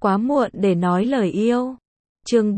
Quá muộn để nói lời yêu. Chương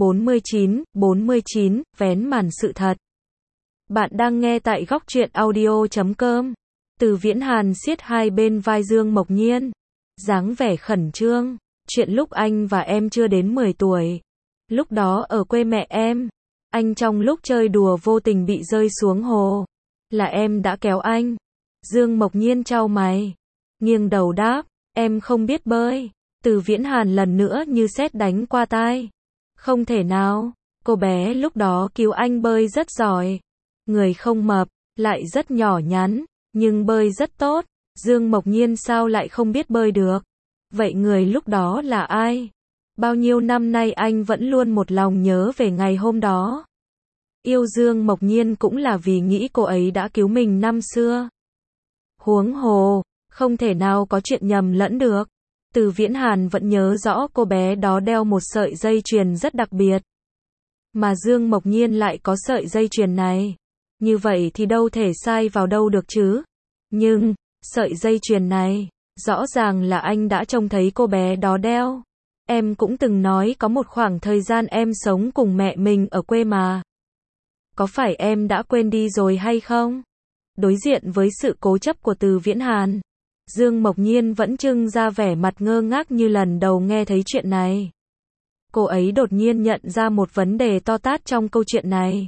49, vén màn sự thật. Bạn đang nghe tại góc truyện audio.com. Từ Viễn Hàn siết hai bên vai Dương Mộc Nhiên, dáng vẻ khẩn trương. Chuyện lúc anh và em chưa đến 10 tuổi. Lúc đó ở quê mẹ em, anh trong lúc chơi đùa vô tình bị rơi xuống hồ. Là em đã kéo anh. Dương Mộc Nhiên chau mày, nghiêng đầu đáp, em không biết bơi. Từ Viễn Hàn lần nữa như sét đánh qua tai. Không thể nào, cô bé lúc đó cứu anh bơi rất giỏi. Người không mập, lại rất nhỏ nhắn, nhưng bơi rất tốt. Dương Mộc Nhiên sao lại không biết bơi được? Vậy người lúc đó là ai? Bao nhiêu năm nay anh vẫn luôn một lòng nhớ về ngày hôm đó. Yêu Dương Mộc Nhiên cũng là vì nghĩ cô ấy đã cứu mình năm xưa. Huống hồ, không thể nào có chuyện nhầm lẫn được. Từ Viễn Hàn vẫn nhớ rõ cô bé đó đeo một sợi dây chuyền rất đặc biệt. Mà Dương Mộc Nhiên lại có sợi dây chuyền này. Như vậy thì đâu thể sai vào đâu được chứ. Nhưng, sợi dây chuyền này, rõ ràng là anh đã trông thấy cô bé đó đeo. Em cũng từng nói có một khoảng thời gian em sống cùng mẹ mình ở quê mà. Có phải em đã quên đi rồi hay không? Đối diện với sự cố chấp của Từ Viễn Hàn, Dương Mộc Nhiên vẫn trưng ra vẻ mặt ngơ ngác như lần đầu nghe thấy chuyện này. Cô ấy đột nhiên nhận ra một vấn đề to tát trong câu chuyện này.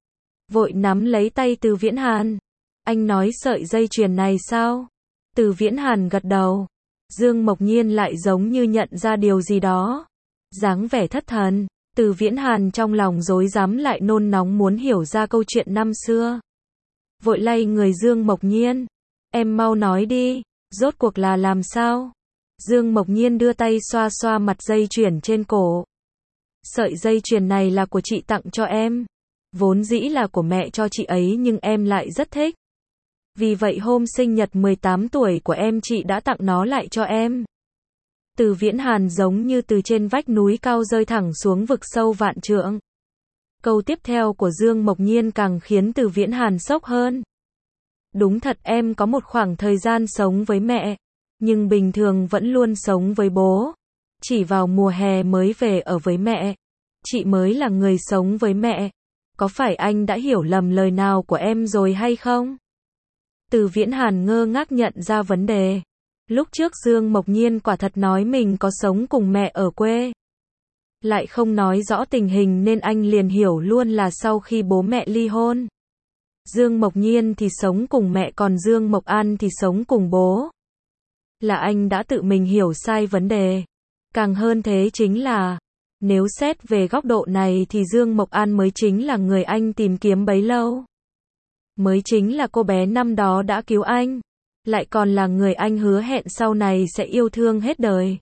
Vội nắm lấy tay Từ Viễn Hàn. Anh nói sợi dây chuyền này sao? Từ Viễn Hàn gật đầu. Dương Mộc Nhiên lại giống như nhận ra điều gì đó. Dáng vẻ thất thần. Từ Viễn Hàn trong lòng rối rắm lại nôn nóng muốn hiểu ra câu chuyện năm xưa. Vội lay người Dương Mộc Nhiên. Em mau nói đi, rốt cuộc là làm sao? Dương Mộc Nhiên đưa tay xoa xoa mặt dây chuyền trên cổ. Sợi dây chuyền này là của chị tặng cho em. Vốn dĩ là của mẹ cho chị ấy nhưng em lại rất thích. Vì vậy hôm sinh nhật 18 tuổi của em chị đã tặng nó lại cho em. Từ Viễn Hàn giống như từ trên vách núi cao rơi thẳng xuống vực sâu vạn trượng. Câu tiếp theo của Dương Mộc Nhiên càng khiến Từ Viễn Hàn sốc hơn. Đúng thật em có một khoảng thời gian sống với mẹ, nhưng bình thường vẫn luôn sống với bố. Chỉ vào mùa hè mới về ở với mẹ. Chị mới là người sống với mẹ. Có phải anh đã hiểu lầm lời nào của em rồi hay không? Từ Viễn Hàn ngơ ngác nhận ra vấn đề. Lúc trước Dương Mộc Nhiên quả thật nói mình có sống cùng mẹ ở quê. Lại không nói rõ tình hình nên anh liền hiểu luôn là sau khi bố mẹ ly hôn. Dương Mộc Nhiên thì sống cùng mẹ còn Dương Mộc An thì sống cùng bố. Là anh đã tự mình hiểu sai vấn đề. Càng hơn thế chính là, nếu xét về góc độ này thì Dương Mộc An mới chính là người anh tìm kiếm bấy lâu. Mới chính là cô bé năm đó đã cứu anh. Lại còn là người anh hứa hẹn sau này sẽ yêu thương hết đời.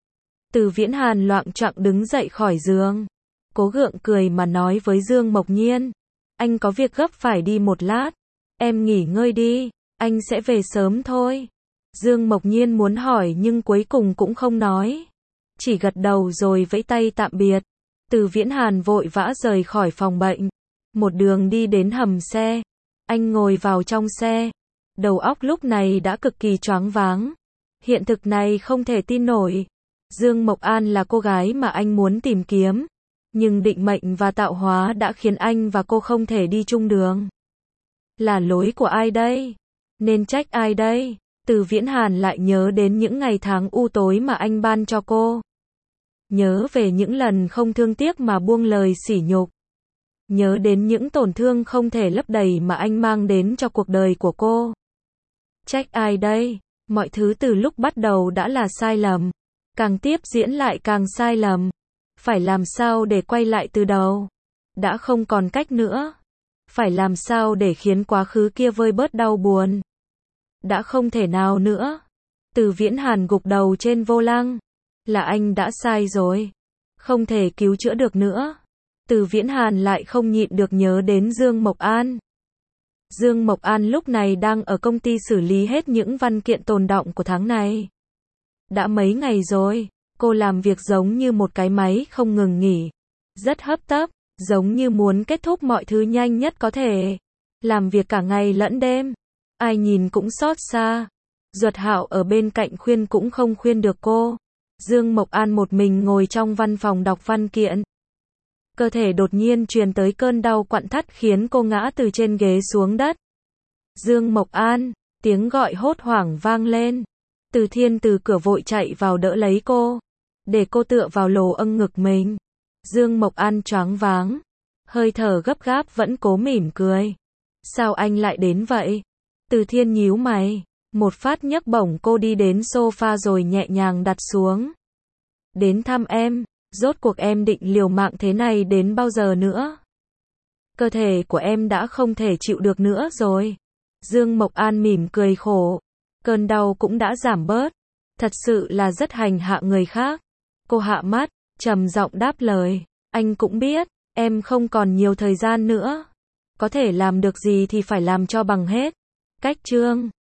Từ Viễn Hàn loạng choạng đứng dậy khỏi giường. Cố gượng cười mà nói với Dương Mộc Nhiên. Anh có việc gấp phải đi một lát. Em nghỉ ngơi đi, anh sẽ về sớm thôi. Dương Mộc Nhiên muốn hỏi nhưng cuối cùng cũng không nói. Chỉ gật đầu rồi vẫy tay tạm biệt. Từ Viễn Hàn vội vã rời khỏi phòng bệnh. Một đường đi đến hầm xe. Anh ngồi vào trong xe. Đầu óc lúc này đã cực kỳ choáng váng. Hiện thực này không thể tin nổi. Dương Mộc An là cô gái mà anh muốn tìm kiếm. Nhưng định mệnh và tạo hóa đã khiến anh và cô không thể đi chung đường. Là lỗi của ai đây? Nên trách ai đây? Từ Viễn Hàn lại nhớ đến những ngày tháng u tối mà anh ban cho cô. Nhớ về những lần không thương tiếc mà buông lời sỉ nhục. Nhớ đến những tổn thương không thể lấp đầy mà anh mang đến cho cuộc đời của cô. Trách ai đây? Mọi thứ từ lúc bắt đầu đã là sai lầm. Càng tiếp diễn lại càng sai lầm. Phải làm sao để quay lại từ đầu? Đã không còn cách nữa. Phải làm sao để khiến quá khứ kia vơi bớt đau buồn? Đã không thể nào nữa. Từ Viễn Hàn gục đầu trên vô lăng. Là anh đã sai rồi. Không thể cứu chữa được nữa. Từ Viễn Hàn lại không nhịn được nhớ đến Dương Mộc An. Dương Mộc An lúc này đang ở công ty xử lý hết những văn kiện tồn đọng của tháng này. Đã mấy ngày rồi, cô làm việc giống như một cái máy không ngừng nghỉ. Rất hấp tấp, giống như muốn kết thúc mọi thứ nhanh nhất có thể. Làm việc cả ngày lẫn đêm. Ai nhìn cũng xót xa. Duật Hạo ở bên cạnh khuyên cũng không khuyên được cô. Dương Mộc An một mình ngồi trong văn phòng đọc văn kiện. Cơ thể đột nhiên truyền tới cơn đau quặn thắt khiến cô ngã từ trên ghế xuống đất. Dương Mộc An, tiếng gọi hốt hoảng vang lên. Từ Thiên từ cửa vội chạy vào đỡ lấy cô, để cô tựa vào lồ âng ngực mình. Dương Mộc An choáng váng, hơi thở gấp gáp vẫn cố mỉm cười. Sao anh lại đến vậy? Từ Thiên nhíu mày, một phát nhấc bổng cô đi đến sofa rồi nhẹ nhàng đặt xuống. Đến thăm em, rốt cuộc em định liều mạng thế này đến bao giờ nữa? Cơ thể của em đã không thể chịu được nữa rồi. Dương Mộc An mỉm cười khổ, cơn đau cũng đã giảm bớt. Thật sự là rất hành hạ người khác. Cô hạ mắt, trầm giọng đáp lời, anh cũng biết, em không còn nhiều thời gian nữa. Có thể làm được gì thì phải làm cho bằng hết. Cách chương